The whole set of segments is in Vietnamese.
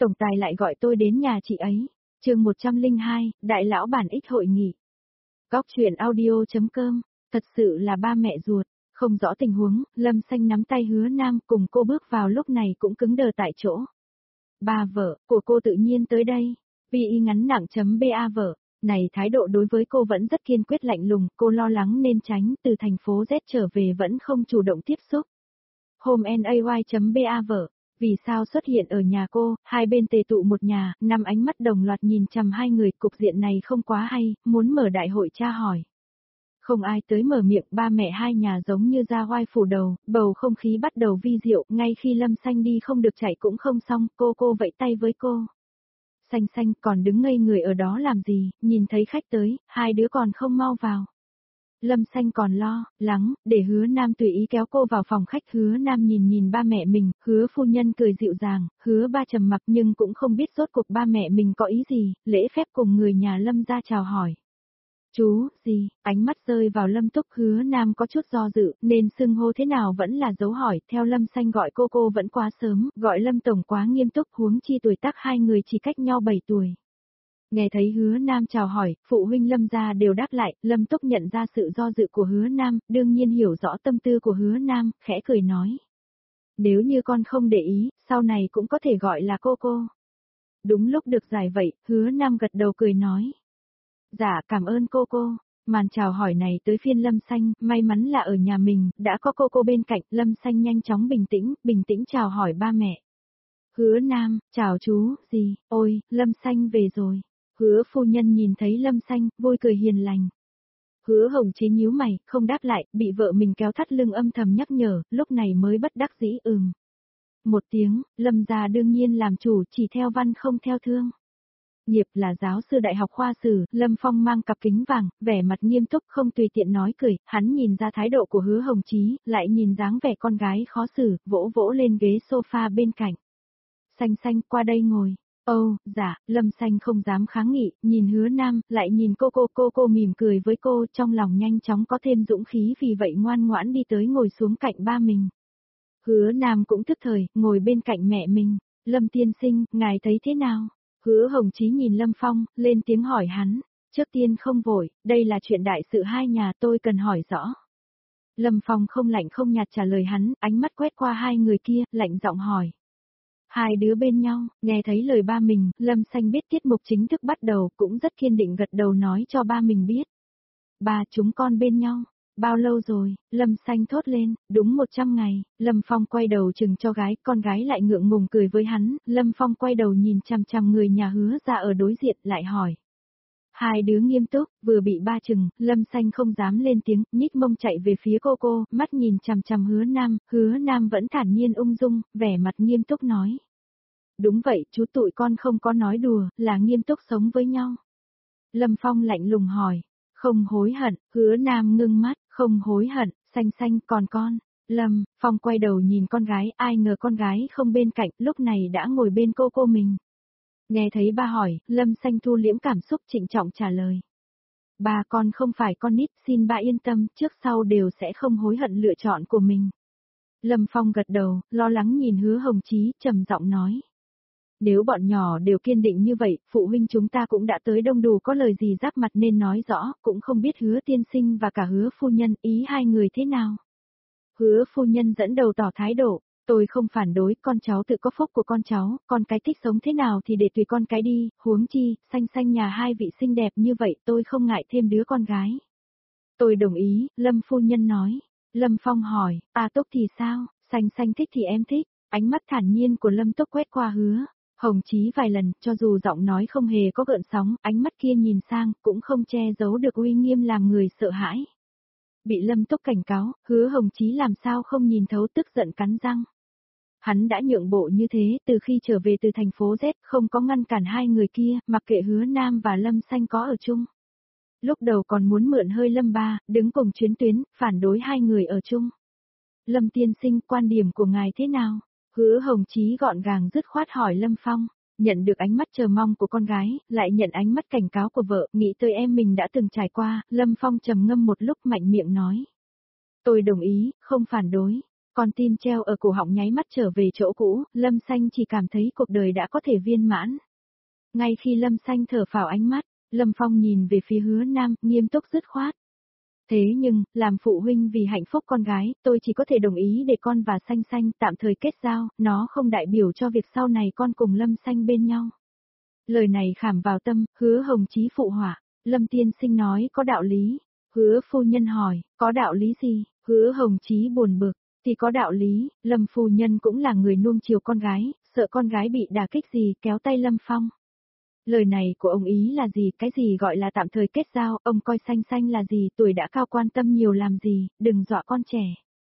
tổng tài lại gọi tôi đến nhà chị ấy. Chương 102, Đại lão bản ích hội nghị. Góc truyện audio.com, thật sự là ba mẹ ruột, không rõ tình huống, Lâm Xanh nắm tay Hứa Nam cùng cô bước vào lúc này cũng cứng đờ tại chỗ. Ba vợ của cô tự nhiên tới đây, vì ngắn nặng chấm ba vợ, này thái độ đối với cô vẫn rất kiên quyết lạnh lùng, cô lo lắng nên tránh từ thành phố Z trở về vẫn không chủ động tiếp xúc. Home nay.ba vợ. Vì sao xuất hiện ở nhà cô, hai bên tề tụ một nhà, năm ánh mắt đồng loạt nhìn chằm hai người, cục diện này không quá hay, muốn mở đại hội tra hỏi. Không ai tới mở miệng, ba mẹ hai nhà giống như ra oai phủ đầu, bầu không khí bắt đầu vi diệu, ngay khi Lâm Xanh đi không được chạy cũng không xong, cô vẫy tay với cô. Xanh còn đứng ngây người ở đó làm gì, nhìn thấy khách tới, hai đứa còn không mau vào. Lâm Xanh còn lo lắng, để Hứa Nam tùy ý kéo cô vào phòng khách. Hứa Nam nhìn ba mẹ mình, Hứa phu nhân cười dịu dàng, Hứa ba trầm mặc nhưng cũng không biết rốt cuộc ba mẹ mình có ý gì, lễ phép cùng người nhà Lâm ra chào hỏi. Chú, gì, ánh mắt rơi vào Lâm Túc. Hứa Nam có chút do dự, nên xưng hô thế nào vẫn là dấu hỏi, theo Lâm Xanh gọi cô vẫn quá sớm, gọi Lâm Tổng quá nghiêm túc, huống chi tuổi tác hai người chỉ cách nhau 7 tuổi. Nghe thấy Hứa Nam chào hỏi, phụ huynh Lâm gia đều đáp lại, Lâm Túc nhận ra sự do dự của Hứa Nam, đương nhiên hiểu rõ tâm tư của Hứa Nam, khẽ cười nói. Nếu như con không để ý, sau này cũng có thể gọi là cô. Đúng lúc được giải vậy, Hứa Nam gật đầu cười nói. Dạ cảm ơn cô. Màn chào hỏi này tới phiên Lâm Xanh, may mắn là ở nhà mình, đã có cô bên cạnh, Lâm Xanh nhanh chóng bình tĩnh chào hỏi ba mẹ. Hứa Nam, chào chú, gì, ôi, Lâm Xanh về rồi. Hứa phu nhân nhìn thấy Lâm Xanh, vui cười hiền lành. Hứa Hồng Chí nhíu mày, không đáp lại, bị vợ mình kéo thắt lưng âm thầm nhắc nhở, lúc này mới bất đắc dĩ một tiếng, Lâm gia đương nhiên làm chủ, chỉ theo văn không theo thương. Nghiệp là giáo sư đại học khoa sử, Lâm Phong mang cặp kính vàng, vẻ mặt nghiêm túc không tùy tiện nói cười, hắn nhìn ra thái độ của Hứa Hồng Chí, lại nhìn dáng vẻ con gái khó xử, vỗ lên ghế sofa bên cạnh. Xanh qua đây ngồi. Dạ, Lâm Xanh không dám kháng nghị, nhìn Hứa Nam, lại nhìn cô mỉm cười với cô, trong lòng nhanh chóng có thêm dũng khí, vì vậy ngoan ngoãn đi tới ngồi xuống cạnh ba mình. Hứa Nam cũng thức thời, ngồi bên cạnh mẹ mình. Lâm tiên sinh, ngài thấy thế nào? Hứa Hồng Chí nhìn Lâm Phong, lên tiếng hỏi hắn. Trước tiên không vội, đây là chuyện đại sự hai nhà, tôi cần hỏi rõ. Lâm Phong không lạnh không nhạt trả lời hắn, ánh mắt quét qua hai người kia, lạnh giọng hỏi. Hai đứa bên nhau, nghe thấy lời ba mình, Lâm Xanh biết tiết mục chính thức bắt đầu, cũng rất kiên định gật đầu nói cho ba mình biết. Ba chúng con bên nhau, bao lâu rồi, Lâm Xanh thốt lên, đúng 100 ngày, Lâm Phong quay đầu chừng cho gái, con gái lại ngượng ngùng cười với hắn, Lâm Phong quay đầu nhìn chằm người nhà Hứa ra ở đối diện, lại hỏi. Hai đứa nghiêm túc, vừa bị ba chừng, Lâm Xanh không dám lên tiếng, nhích mông chạy về phía cô, mắt nhìn chằm Hứa Nam vẫn thản nhiên ung dung, vẻ mặt nghiêm túc nói. Đúng vậy, chú tụi con không có nói đùa, là nghiêm túc sống với nhau. Lâm Phong lạnh lùng hỏi, không hối hận, Hứa Nam ngưng mắt, không hối hận, Xanh còn con. Lâm Phong quay đầu nhìn con gái, ai ngờ con gái không bên cạnh, lúc này đã ngồi bên cô mình. Nghe thấy ba hỏi, Lâm Xanh thu liễm cảm xúc trịnh trọng trả lời. Ba con không phải con nít, xin ba yên tâm, trước sau đều sẽ không hối hận lựa chọn của mình. Lâm Phong gật đầu, lo lắng nhìn Hứa Hồng Chí, trầm giọng nói. Nếu bọn nhỏ đều kiên định như vậy, phụ huynh chúng ta cũng đã tới đông đủ, có lời gì giáp mặt nên nói rõ, cũng không biết Hứa tiên sinh và cả Hứa phu nhân ý hai người thế nào. Hứa phu nhân dẫn đầu tỏ thái độ. Tôi không phản đối, con cháu tự có phúc của con cháu, con cái thích sống thế nào thì để tùy con cái đi, huống chi, Xanh nhà hai vị xinh đẹp như vậy, tôi không ngại thêm đứa con gái. Tôi đồng ý, Lâm phu nhân nói. Lâm Phong hỏi, Túc thì sao, Xanh thích thì em thích, ánh mắt thản nhiên của Lâm Túc quét qua Hứa Hồng Chí vài lần, cho dù giọng nói không hề có gợn sóng, ánh mắt kia nhìn sang, cũng không che giấu được uy nghiêm làm người sợ hãi. Bị Lâm Túc cảnh cáo, Hứa Hồng Chí làm sao không nhìn thấu, tức giận cắn răng. Hắn đã nhượng bộ như thế, từ khi trở về từ thành phố Z, không có ngăn cản hai người kia, mặc kệ Hứa Nam và Lâm Xanh có ở chung. Lúc đầu còn muốn mượn hơi Lâm ba, đứng cùng chuyến tuyến, phản đối hai người ở chung. Lâm tiên sinh, quan điểm của ngài thế nào? Hứa Hồng Chí gọn gàng dứt khoát hỏi Lâm Phong, nhận được ánh mắt chờ mong của con gái, lại nhận ánh mắt cảnh cáo của vợ, nghĩ tới em mình đã từng trải qua, Lâm Phong trầm ngâm một lúc mạnh miệng nói. Tôi đồng ý, không phản đối. Con tim treo ở cổ họng nháy mắt trở về chỗ cũ, Lâm Xanh chỉ cảm thấy cuộc đời đã có thể viên mãn. Ngay khi Lâm Xanh thở phào ánh mắt, Lâm Phong nhìn về phía Hứa Nam, nghiêm túc dứt khoát. Thế nhưng, làm phụ huynh vì hạnh phúc con gái, tôi chỉ có thể đồng ý để con và Xanh Xanh tạm thời kết giao, nó không đại biểu cho việc sau này con cùng Lâm Xanh bên nhau. Lời này khảm vào tâm, Hứa Hồng Chí phụ họa, Lâm tiên sinh nói có đạo lý. Hứa phu nhân hỏi, có đạo lý gì? Hứa Hồng Chí buồn bực, thì có đạo lý, Lâm phu nhân cũng là người nuông chiều con gái, sợ con gái bị đả kích gì, kéo tay Lâm Phong. Lời này của ông ý là gì, cái gì gọi là tạm thời kết giao, ông coi Xanh Xanh là gì, tuổi đã cao quan tâm nhiều làm gì, đừng dọa con trẻ.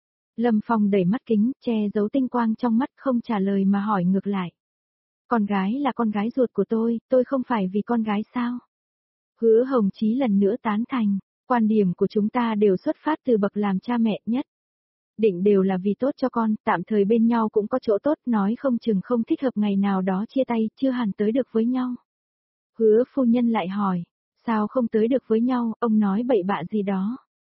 Lâm Phong đẩy mắt kính, che giấu tinh quang trong mắt không trả lời mà hỏi ngược lại. Con gái là con gái ruột của tôi không phải vì con gái sao? Hứa Hồng Chí lần nữa tán thành, quan điểm của chúng ta đều xuất phát từ bậc làm cha mẹ nhất. Định đều là vì tốt cho con, tạm thời bên nhau cũng có chỗ tốt, nói không chừng không thích hợp ngày nào đó chia tay, chưa hẳn tới được với nhau. Hứa phu nhân lại hỏi, sao không tới được với nhau, ông nói bậy bạ gì đó.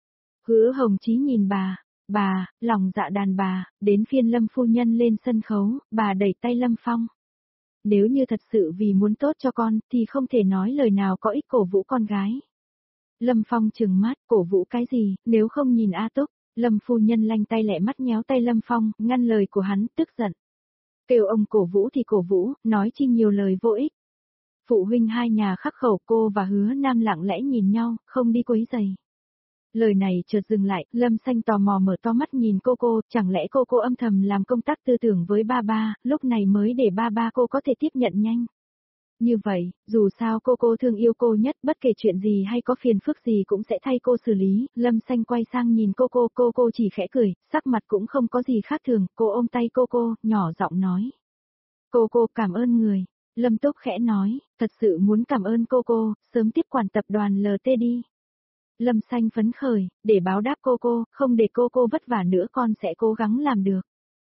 Hứa Hồng Chí nhìn bà, lòng dạ đàn bà, đến phiên Lâm phu nhân lên sân khấu, bà đẩy tay Lâm Phong. Nếu như thật sự vì muốn tốt cho con, thì không thể nói lời nào có ích cổ vũ con gái. Lâm Phong trừng mắt, cổ vũ cái gì, nếu không nhìn A Túc. Lâm phu nhân lanh tay lẹ mắt nhéo tay Lâm Phong, ngăn lời của hắn, tức giận. Kêu ông cổ vũ thì cổ vũ, nói chi nhiều lời vô ích. Phụ huynh hai nhà khắc khẩu, cô và Hứa Nam lặng lẽ nhìn nhau, không đi quấy giày. Lời này chợt dừng lại, Lâm Xanh tò mò mở to mắt nhìn cô, chẳng lẽ cô âm thầm làm công tác tư tưởng với ba, lúc này mới để ba cô có thể tiếp nhận nhanh. Như vậy, dù sao cô thương yêu cô nhất, bất kể chuyện gì hay có phiền phức gì cũng sẽ thay cô xử lý. Lâm Xanh quay sang nhìn cô chỉ khẽ cười, sắc mặt cũng không có gì khác thường, cô ôm tay cô, nhỏ giọng nói. Cô cảm ơn người. Lâm Túc khẽ nói, thật sự muốn cảm ơn cô, sớm tiếp quản tập đoàn LT đi. Lâm Xanh phấn khởi, để báo đáp cô, không để cô vất vả nữa con sẽ cố gắng làm được.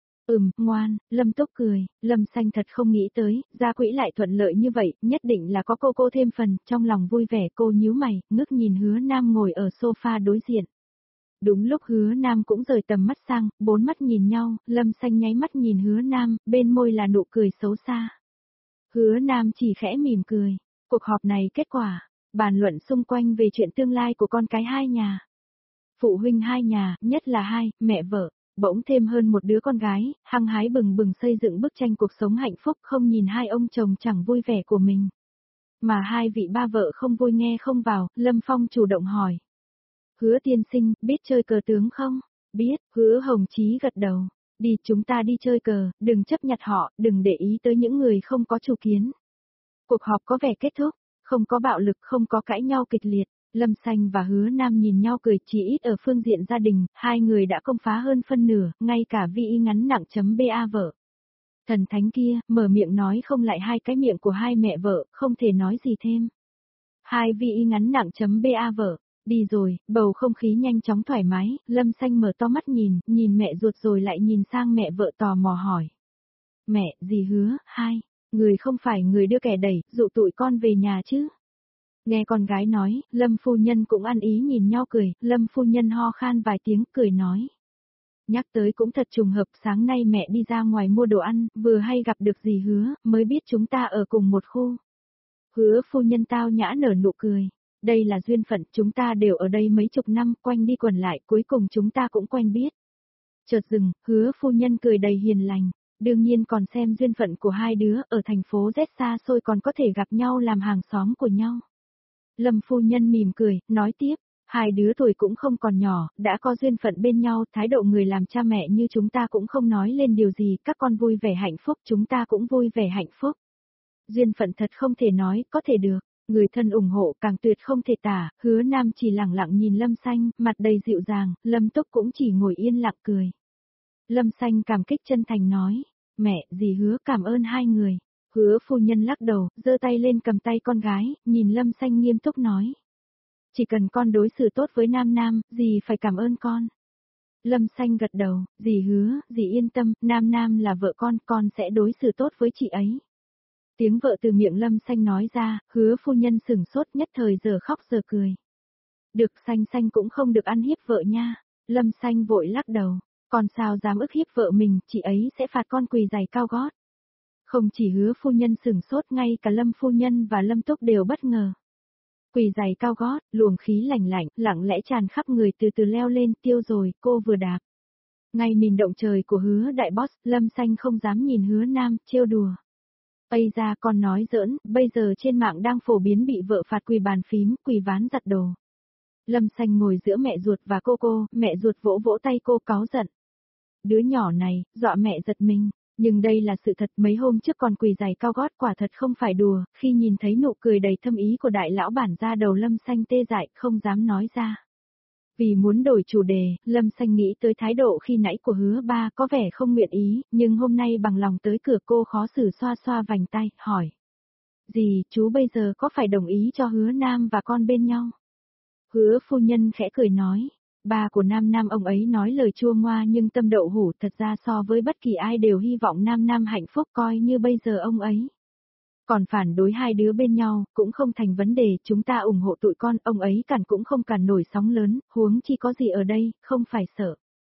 Ngoan, Lâm Túc cười, Lâm Xanh thật không nghĩ tới, gia quỹ lại thuận lợi như vậy, nhất định là có cô thêm phần, trong lòng vui vẻ cô nhíu mày, ngước nhìn Hứa Nam ngồi ở sofa đối diện. Đúng lúc Hứa Nam cũng rời tầm mắt sang, bốn mắt nhìn nhau, Lâm Xanh nháy mắt nhìn Hứa Nam, bên môi là nụ cười xấu xa. Hứa Nam chỉ khẽ mỉm cười, cuộc họp này kết quả, bàn luận xung quanh về chuyện tương lai của con cái hai nhà. Phụ huynh hai nhà, nhất là hai, mẹ vợ. Bỗng thêm hơn một đứa con gái, hăng hái bừng bừng xây dựng bức tranh cuộc sống hạnh phúc không nhìn hai ông chồng chẳng vui vẻ của mình. Mà hai vị ba vợ không vui nghe không vào, Lâm Phong chủ động hỏi. Hứa tiên sinh, biết chơi cờ tướng không? Biết, Hứa Hồng Chí gật đầu. Đi chúng ta đi chơi cờ, đừng chấp nhặt họ, đừng để ý tới những người không có chủ kiến. Cuộc họp có vẻ kết thúc, không có bạo lực, không có cãi nhau kịch liệt. Lâm Xanh và Hứa Nam nhìn nhau cười, chỉ ít ở phương diện gia đình, hai người đã công phá hơn phân nửa, ngay cả vi ngắn nặng chấm ba vợ. Thần thánh kia, mở miệng nói không lại hai cái miệng của hai mẹ vợ, không thể nói gì thêm. Hai vi ngắn nặng chấm ba vợ, đi rồi, bầu không khí nhanh chóng thoải mái, Lâm Xanh mở to mắt nhìn mẹ ruột rồi lại nhìn sang mẹ vợ tò mò hỏi. Mẹ, dì Hứa, hai, người không phải người đưa kẻ đẩy, dụ tụi con về nhà chứ? Nghe con gái nói, Lâm phu nhân cũng ăn ý nhìn nhau cười, Lâm phu nhân ho khan vài tiếng cười nói. Nhắc tới cũng thật trùng hợp, sáng nay mẹ đi ra ngoài mua đồ ăn, vừa hay gặp được dì Hứa, mới biết chúng ta ở cùng một khu. Hứa phu nhân tao nhã nở nụ cười. Đây là duyên phận, chúng ta đều ở đây mấy chục năm, quanh đi quẩn lại, cuối cùng chúng ta cũng quen biết. Chợt dừng, Hứa phu nhân cười đầy hiền lành. Đương nhiên còn xem duyên phận của hai đứa, ở thành phố Z xa xôi còn có thể gặp nhau làm hàng xóm của nhau. Lâm phu nhân mỉm cười, nói tiếp, hai đứa tuổi cũng không còn nhỏ, đã có duyên phận bên nhau, thái độ người làm cha mẹ như chúng ta cũng không nói lên điều gì, các con vui vẻ hạnh phúc, chúng ta cũng vui vẻ hạnh phúc. Duyên phận thật không thể nói, có thể được, người thân ủng hộ càng tuyệt không thể tả, Hứa Nam chỉ lặng lặng nhìn Lâm Xanh, mặt đầy dịu dàng, Lâm Túc cũng chỉ ngồi yên lặng cười. Lâm Xanh cảm kích chân thành nói, mẹ, dì Hứa cảm ơn hai người. Hứa phu nhân lắc đầu, giơ tay lên cầm tay con gái, nhìn Lâm Xanh nghiêm túc nói. Chỉ cần con đối xử tốt với Nam, dì phải cảm ơn con. Lâm Xanh gật đầu, dì Hứa, dì yên tâm, Nam là vợ con sẽ đối xử tốt với chị ấy. Tiếng vợ từ miệng Lâm Xanh nói ra, Hứa phu nhân sửng sốt nhất thời giờ khóc giờ cười. Được Xanh cũng không được ăn hiếp vợ nha. Lâm Xanh vội lắc đầu. Con sao dám ức hiếp vợ mình, chị ấy sẽ phạt con quỳ giày cao gót. Không chỉ Hứa phu nhân sửng sốt, ngay cả Lâm phu nhân và Lâm Túc đều bất ngờ. Quỳ giày cao gót, luồng khí lạnh lạnh, lặng lẽ tràn khắp người từ từ leo lên, tiêu rồi, cô vừa đạp. Ngay mìn động trời của Hứa đại boss, Lâm Xanh không dám nhìn Hứa Nam, trêu đùa. Ây ra con nói giỡn, bây giờ trên mạng đang phổ biến bị vợ phạt quỳ bàn phím, quỳ ván giặt đồ. Lâm Xanh ngồi giữa mẹ ruột và cô, mẹ ruột vỗ vỗ tay cô cáu giận. Đứa nhỏ này, dọa mẹ giật mình. Nhưng đây là sự thật, mấy hôm trước còn quỳ giày cao gót, quả thật không phải đùa, khi nhìn thấy nụ cười đầy thâm ý của đại lão bản ra đầu Lâm Xanh tê dại, không dám nói ra. Vì muốn đổi chủ đề, Lâm Xanh nghĩ tới thái độ khi nãy của Hứa ba có vẻ không nguyện ý, nhưng hôm nay bằng lòng tới cửa cô khó xử xoa xoa vành tay, hỏi. Dì, chú bây giờ có phải đồng ý cho Hứa Nam và con bên nhau? Hứa phu nhân khẽ cười nói. Ba của Nam ông ấy nói lời chua ngoa nhưng tâm đậu hủ, thật ra so với bất kỳ ai đều hy vọng Nam hạnh phúc, coi như bây giờ ông ấy. Còn phản đối hai đứa bên nhau, cũng không thành vấn đề, chúng ta ủng hộ tụi con, ông ấy cản cũng không cản nổi sóng lớn, huống chi có gì ở đây, không phải sợ.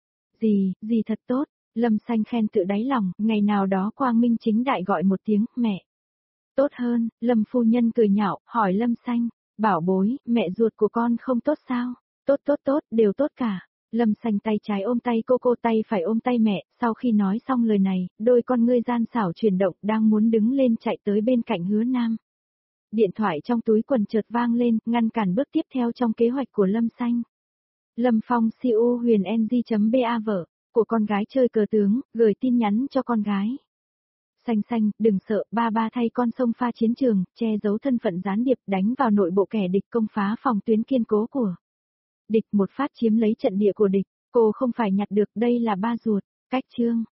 Dì thật tốt, Lâm Xanh khen tự đáy lòng, ngày nào đó quang minh chính đại gọi một tiếng, mẹ. Tốt hơn, Lâm phu nhân cười nhạo, hỏi Lâm Xanh, bảo bối, mẹ ruột của con không tốt sao? Tốt, đều tốt cả. Lâm Xanh tay trái ôm tay cô tay phải ôm tay mẹ, sau khi nói xong lời này, đôi con ngươi gian xảo chuyển động, đang muốn đứng lên chạy tới bên cạnh Hứa Nam. Điện thoại trong túi quần chợt vang lên, ngăn cản bước tiếp theo trong kế hoạch của Lâm Xanh. Lâm Phong siêu huyền ng.ba vợ, của con gái chơi cờ tướng, gửi tin nhắn cho con gái. Xanh, đừng sợ, ba thay con xông pha chiến trường, che giấu thân phận gián điệp, đánh vào nội bộ kẻ địch, công phá phòng tuyến kiên cố của địch, một phát chiếm lấy trận địa của địch, cô không phải nhặt được, đây là ba ruột. Cách chương